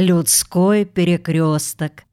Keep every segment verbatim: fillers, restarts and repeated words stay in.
Людской перекресток.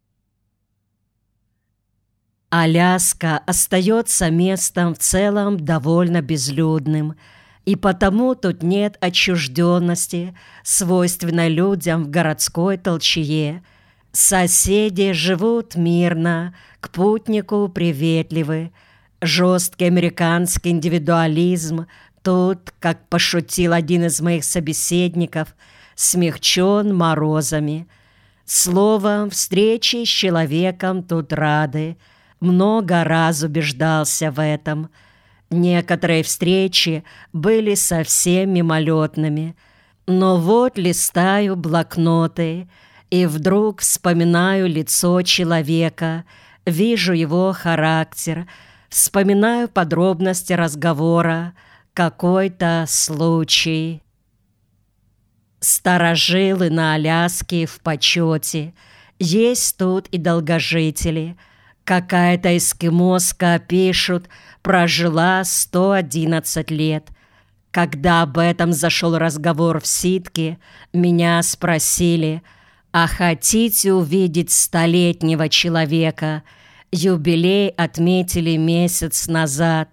Аляска остается местом в целом довольно безлюдным, и потому тут нет отчужденности, свойственной людям в городской толчее. Соседи живут мирно, к путнику приветливы. Жесткий американский индивидуализм тут, как пошутил один из моих собеседников, смягчен морозами. Словом, встречи с человеком тут рады. Много раз убеждался в этом. Некоторые встречи были совсем мимолетными. Но вот листаю блокноты, и вдруг вспоминаю лицо человека, вижу его характер, вспоминаю подробности разговора, какой-то случай. Старожилы на Аляске в почете. Есть тут и долгожители. Какая-то эскимоска, пишут, прожила сто одиннадцать лет. Когда об этом зашел разговор в ситке, меня спросили: «А хотите увидеть столетнего человека? Юбилей отметили месяц назад».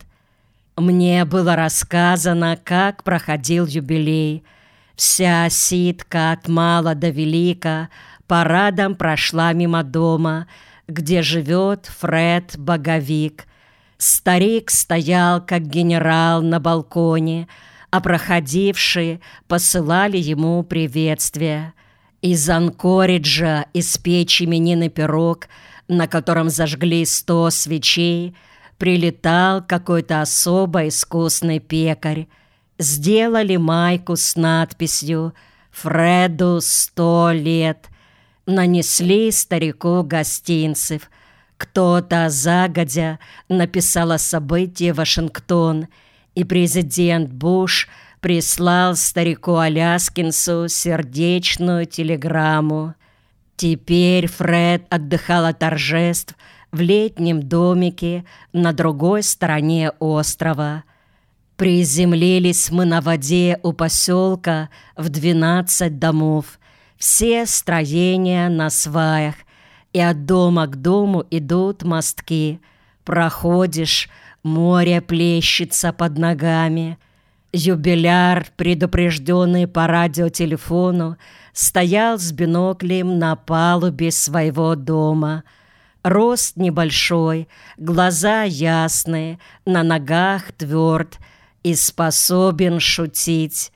Мне было рассказано, как проходил юбилей. Вся ситка от мала до велика парадом прошла мимо дома, где живет Фред Боговик. Старик стоял, как генерал, на балконе, а проходившие посылали ему приветствия. Из Анкориджа испечь именинный пирог, на котором зажгли сто свечей, прилетал какой-то особо искусный пекарь. Сделали майку с надписью «Фреду сто лет». Нанесли старику гостинцев. Кто-то загодя написал о событии в Вашингтон, и президент Буш прислал старику Аляскинсу сердечную телеграмму. Теперь Фред отдыхал от торжеств в летнем домике на другой стороне острова. Приземлились мы на воде у поселка в двенадцать домов. Все строения на сваях, и от дома к дому идут мостки. Проходишь, море плещется под ногами. Юбиляр, предупрежденный по радиотелефону, стоял с биноклем на палубе своего дома. Рост небольшой, глаза ясные, на ногах тверд и способен шутить.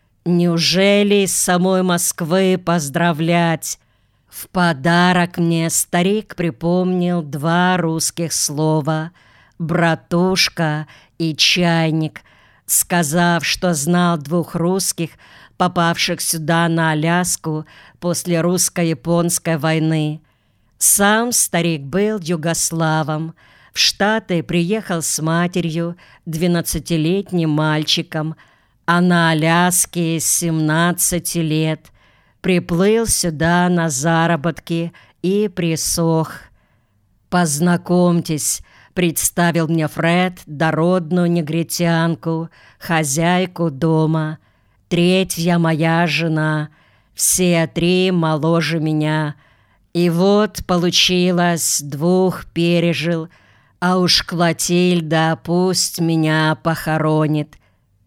Неужели из самой Москвы поздравлять? В подарок мне старик припомнил два русских слова «братушка» и «чайник», сказав, что знал двух русских, попавших сюда на Аляску после русско-японской войны. Сам старик был югославом. В Штаты приехал с матерью, двенадцатилетним мальчиком, а на Аляске с семнадцати лет. Приплыл сюда на заработки и присох. «Познакомьтесь», — представил мне Фред дородную негритянку, хозяйку дома. «Третья моя жена, все три моложе меня. И вот получилось, двух пережил, а уж Клотильда пусть меня похоронит.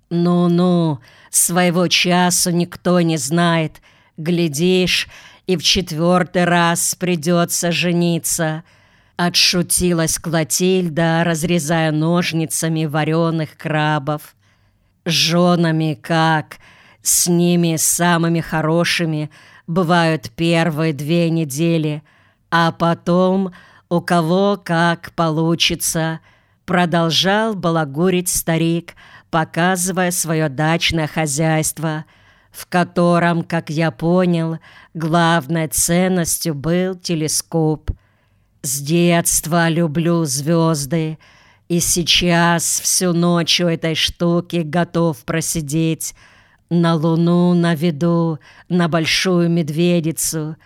Ну-ну, своего часу никто не знает. Глядишь, и в четвертый раз придется жениться». Отшутилась Клотильда, разрезая ножницами вареных крабов. С женами как? С ними самыми хорошими бывают первые две недели, а потом у кого как получится. Продолжал балагурить старик, показывая свое дачное хозяйство, в котором, как я понял, главной ценностью был телескоп. С детства люблю звезды, и сейчас всю ночь у этой штуки готов просидеть. На луну наведу, на большую медведицу.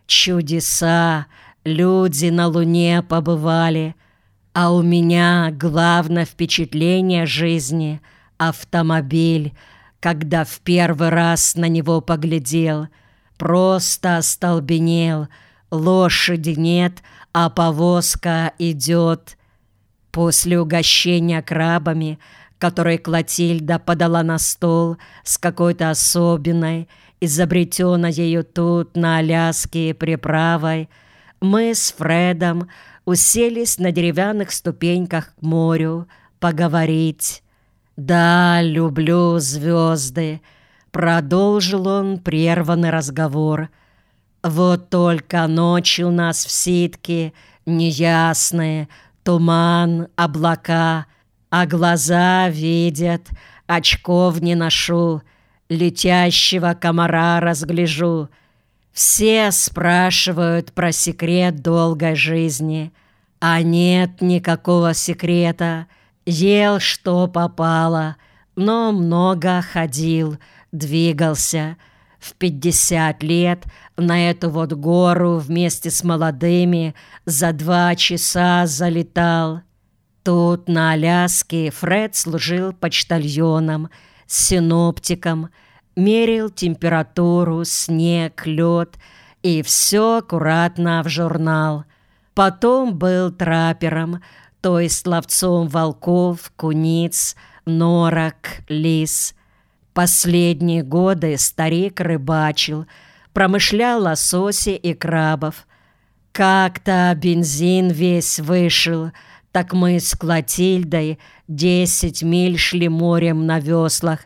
Чудеса, люди на луне побывали, а у меня главное впечатление жизни — автомобиль, когда в первый раз на него поглядел. Просто остолбенел. Лошади нет, а повозка идет. После угощения крабами, который Клотильда подала на стол с какой-то особенной, изобретенной ею тут, на Аляске, приправой, мы с Фредом уселись на деревянных ступеньках к морю поговорить. «Да, люблю звезды», — продолжил он прерванный разговор. «Вот только ночи у нас в Ситке неясные, туман, облака, а глаза видят, очков не ношу, летящего комара разгляжу. Все спрашивают про секрет долгой жизни, а нет никакого секрета. Ел, что попало, но много ходил, двигался. В пятьдесят лет на эту вот гору вместе с молодыми за два часа залетал. Тут, на Аляске, Фред служил почтальоном, синоптиком, мерил температуру, снег, лед и все аккуратно в журнал. Потом был траппером, то есть ловцом волков, куниц, норок, лис. Последние годы старик рыбачил, промышлял лососи и крабов. Как-то бензин весь вышел, так мы с Клотильдой десять миль шли морем на веслах.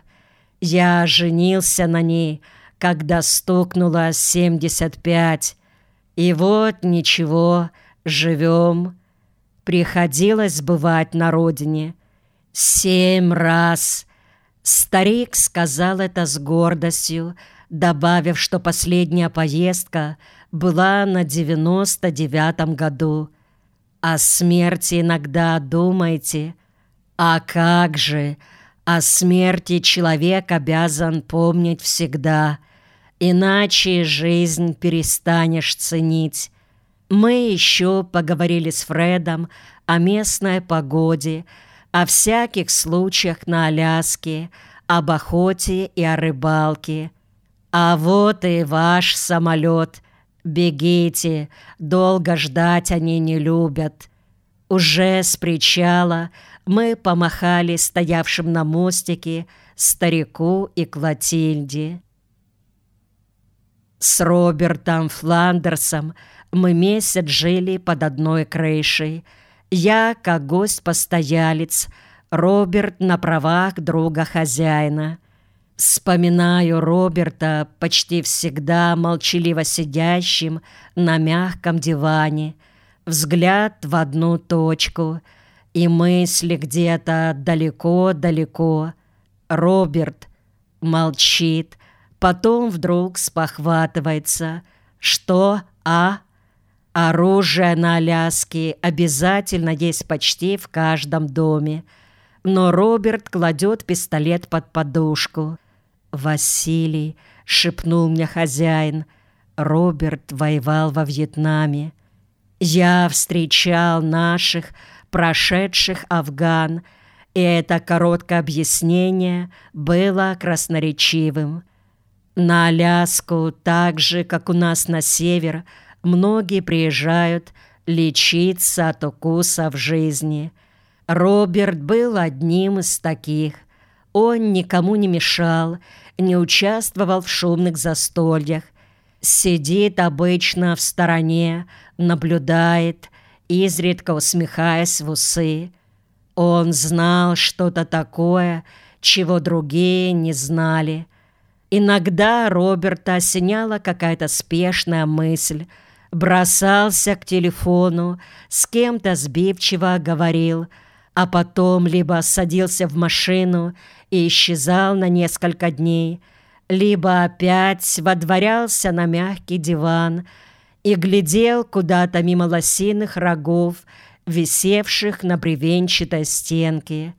Я женился на ней, когда стукнуло семьдесят пять. И вот ничего, живем. Приходилось бывать на родине. Семь раз. Старик сказал это с гордостью, добавив, что последняя поездка была на девяносто девятом году. О смерти иногда думаете? А как же? О смерти человек обязан помнить всегда, иначе жизнь перестанешь ценить. Мы еще поговорили с Фредом о местной погоде, о всяких случаях на Аляске, об охоте и о рыбалке. А вот и ваш самолет. Бегите, долго ждать они не любят. Уже с причала мы помахали стоявшим на мостике старику и Клотильде. С Робертом Фландерсом мы месяц жили под одной крышей. Я, как гость-постоялец, Роберт на правах друга хозяина. Вспоминаю Роберта почти всегда молчаливо сидящим на мягком диване, взгляд в одну точку и мысли где-то далеко-далеко. Роберт молчит, потом вдруг спохватывается. Что, а? Оружие на Аляске обязательно есть почти в каждом доме. Но Роберт кладет пистолет под подушку. «Василий», — шепнул мне хозяин, — «Роберт воевал во Вьетнаме. Я встречал наших, прошедших Афган, и это короткое объяснение было красноречивым. На Аляску, так же, как у нас на север, многие приезжают лечиться от укусов жизни. Роберт был одним из таких. Он никому не мешал, не участвовал в шумных застольях. Сидит обычно в стороне, наблюдает, изредка усмехаясь в усы. Он знал что-то такое, чего другие не знали. Иногда Роберта осеняла какая-то спешная мысль. Бросался к телефону, с кем-то сбивчиво говорил, а потом либо садился в машину и исчезал на несколько дней, либо опять водворялся на мягкий диван и глядел куда-то мимо лосиных рогов, висевших на бревенчатой стенке.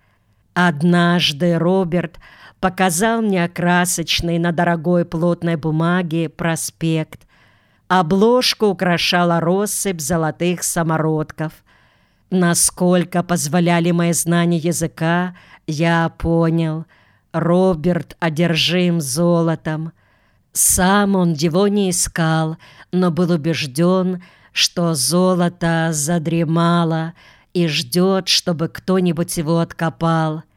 Однажды Роберт показал мне красочный на дорогой плотной бумаге проспект. Обложку украшала россыпь золотых самородков. Насколько позволяли мои знания языка, я понял. Роберт одержим золотом. Сам он его не искал, но был убежден, что золото задремало и ждет, чтобы кто-нибудь его откопал.